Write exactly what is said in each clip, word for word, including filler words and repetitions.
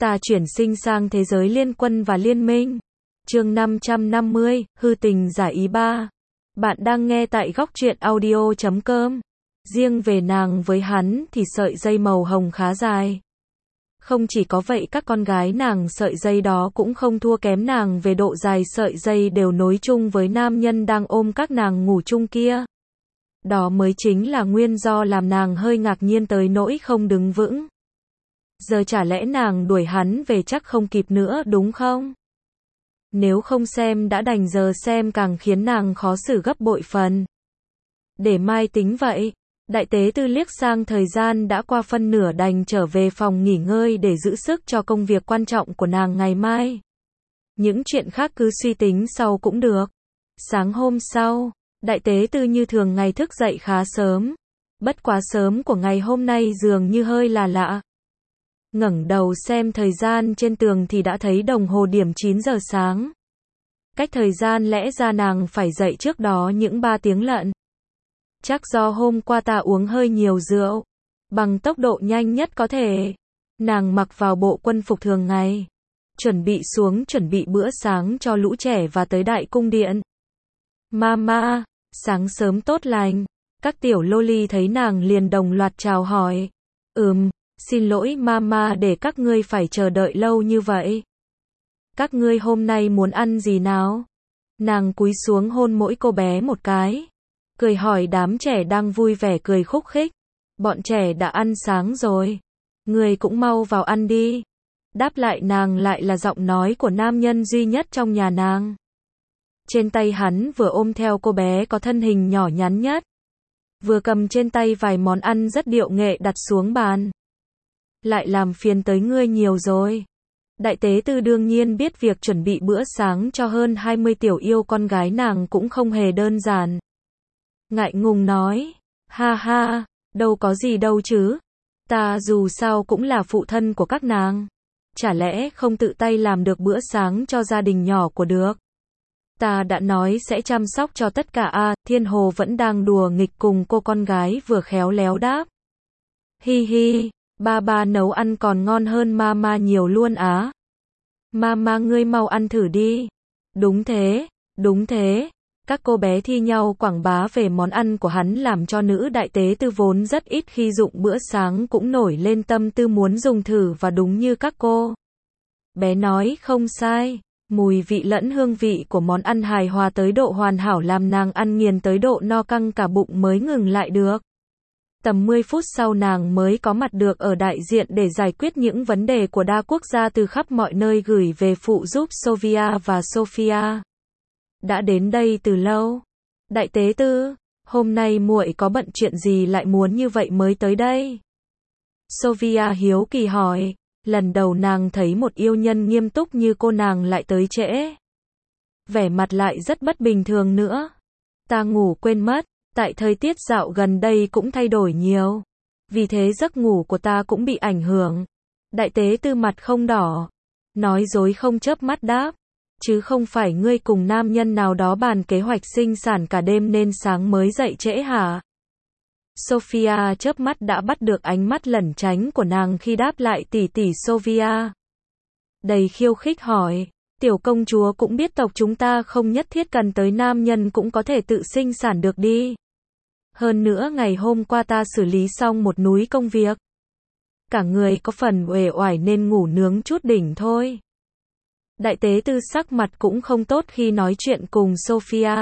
Ta chuyển sinh sang thế giới liên quân và liên minh. Chương năm trăm năm mươi, hư tình giả ý ba. Bạn đang nghe tại góc truyện audio chấm com. Riêng về nàng với hắn thì sợi dây màu hồng khá dài. Không chỉ có vậy, các con gái nàng sợi dây đó cũng không thua kém nàng về độ dài, sợi dây đều nối chung với nam nhân đang ôm các nàng ngủ chung kia. Đó mới chính là nguyên do làm nàng hơi ngạc nhiên tới nỗi không đứng vững. Giờ chả lẽ nàng đuổi hắn về chắc không kịp nữa đúng không? Nếu không xem đã đành, giờ xem càng khiến nàng khó xử gấp bội phần. Để mai tính vậy. Đại tế tư liếc sang thời gian đã qua phân nửa, đành trở về phòng nghỉ ngơi để giữ sức cho công việc quan trọng của nàng ngày mai. Những chuyện khác cứ suy tính sau cũng được. Sáng hôm sau, đại tế tư như thường ngày thức dậy khá sớm. Bất quá sớm của ngày hôm nay dường như hơi là lạ. Ngẩng đầu xem thời gian trên tường thì đã thấy đồng hồ điểm chín giờ sáng. Cách thời gian lẽ ra nàng phải dậy trước đó những ba tiếng lận. Chắc do hôm qua ta uống hơi nhiều rượu. Bằng tốc độ nhanh nhất có thể, nàng mặc vào bộ quân phục thường ngày, chuẩn bị xuống chuẩn bị bữa sáng cho lũ trẻ và tới đại cung điện. Mama, sáng sớm tốt lành. Các tiểu loli thấy nàng liền đồng loạt chào hỏi. Ừm, xin lỗi mama để các ngươi phải chờ đợi lâu như vậy. Các ngươi hôm nay muốn ăn gì nào? Nàng cúi xuống hôn mỗi cô bé một cái, cười hỏi đám trẻ đang vui vẻ cười khúc khích. Bọn trẻ đã ăn sáng rồi. Ngươi cũng mau vào ăn đi. Đáp lại nàng lại là giọng nói của nam nhân duy nhất trong nhà nàng. Trên tay hắn vừa ôm theo cô bé có thân hình nhỏ nhắn nhất, vừa cầm trên tay vài món ăn rất điệu nghệ đặt xuống bàn. Lại làm phiền tới ngươi nhiều rồi. Đại tế tư đương nhiên biết việc chuẩn bị bữa sáng cho hơn hai mươi tiểu yêu con gái nàng cũng không hề đơn giản. Ngại ngùng nói, ha ha, đâu có gì đâu chứ. Ta dù sao cũng là phụ thân của các nàng. Chả lẽ không tự tay làm được bữa sáng cho gia đình nhỏ của được. Ta đã nói sẽ chăm sóc cho tất cả. A, Thiên Hồ vẫn đang đùa nghịch cùng cô con gái vừa khéo léo đáp. Hi hi, ba ba nấu ăn còn ngon hơn mama nhiều luôn á. Mama ngươi mau ăn thử đi. Đúng thế, đúng thế. Các cô bé thi nhau quảng bá về món ăn của hắn làm cho nữ đại tế tư vốn rất ít khi dụng bữa sáng cũng nổi lên tâm tư muốn dùng thử, và đúng như các cô bé nói không sai. Mùi vị lẫn hương vị của món ăn hài hòa tới độ hoàn hảo làm nàng ăn nghiền tới độ no căng cả bụng mới ngừng lại được. Tầm mười phút sau nàng mới có mặt được ở đại diện để giải quyết những vấn đề của đa quốc gia từ khắp mọi nơi gửi về phụ giúp Sofia và Sophia. Đã đến đây từ lâu. Đại tế tư, hôm nay muội có bận chuyện gì lại muốn như vậy mới tới đây? Sophia hiếu kỳ hỏi. Lần đầu nàng thấy một yêu nhân nghiêm túc như cô nàng lại tới trễ. Vẻ mặt lại rất bất bình thường nữa. Ta ngủ quên mất, tại thời tiết dạo gần đây cũng thay đổi nhiều. Vì thế giấc ngủ của ta cũng bị ảnh hưởng. Đại tế tư mặt không đỏ, nói dối không chớp mắt đáp. Chứ không phải ngươi cùng nam nhân nào đó bàn kế hoạch sinh sản cả đêm nên sáng mới dậy trễ hả? Sophia chớp mắt đã bắt được ánh mắt lẩn tránh của nàng khi đáp lại tỷ tỷ Sophia. Đầy khiêu khích hỏi, tiểu công chúa cũng biết tộc chúng ta không nhất thiết cần tới nam nhân cũng có thể tự sinh sản được đi. Hơn nữa ngày hôm qua ta xử lý xong một núi công việc. Cả người có phần uể oải nên ngủ nướng chút đỉnh thôi. Đại tế tư sắc mặt cũng không tốt khi nói chuyện cùng Sophia.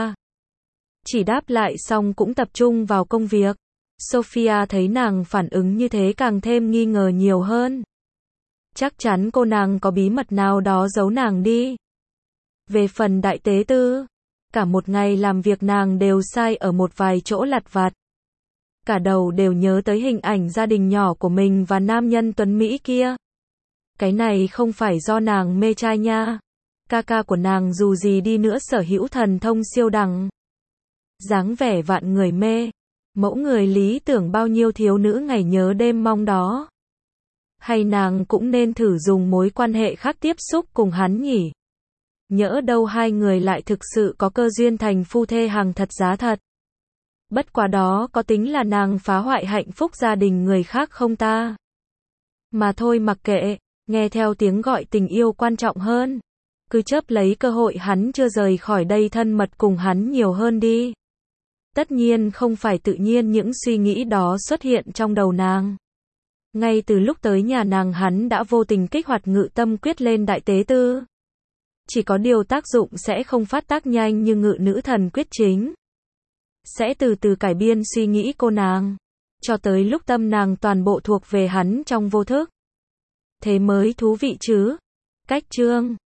Chỉ đáp lại xong cũng tập trung vào công việc. Sophia thấy nàng phản ứng như thế càng thêm nghi ngờ nhiều hơn. Chắc chắn cô nàng có bí mật nào đó giấu nàng đi. Về phần đại tế tư, cả một ngày làm việc nàng đều sai ở một vài chỗ lặt vặt. Cả đầu đều nhớ tới hình ảnh gia đình nhỏ của mình và nam nhân tuấn Mỹ kia. Cái này không phải do nàng mê trai nha. Ca ca của nàng dù gì đi nữa sở hữu thần thông siêu đẳng. Dáng vẻ vạn người mê. Mẫu người lý tưởng bao nhiêu thiếu nữ ngày nhớ đêm mong đó. Hay nàng cũng nên thử dùng mối quan hệ khác tiếp xúc cùng hắn nhỉ? Nhỡ đâu hai người lại thực sự có cơ duyên thành phu thê hàng thật giá thật. Bất quá đó có tính là nàng phá hoại hạnh phúc gia đình người khác không ta? Mà thôi mặc kệ, nghe theo tiếng gọi tình yêu quan trọng hơn. Cứ chớp lấy cơ hội hắn chưa rời khỏi đây thân mật cùng hắn nhiều hơn đi. Tất nhiên không phải tự nhiên những suy nghĩ đó xuất hiện trong đầu nàng. Ngay từ lúc tới nhà nàng hắn đã vô tình kích hoạt ngự tâm quyết lên đại tế tư. Chỉ có điều tác dụng sẽ không phát tác nhanh như ngự nữ thần quyết chính. Sẽ từ từ cải biên suy nghĩ cô nàng. Cho tới lúc tâm nàng toàn bộ thuộc về hắn trong vô thức. Thế mới thú vị chứ. Cách chương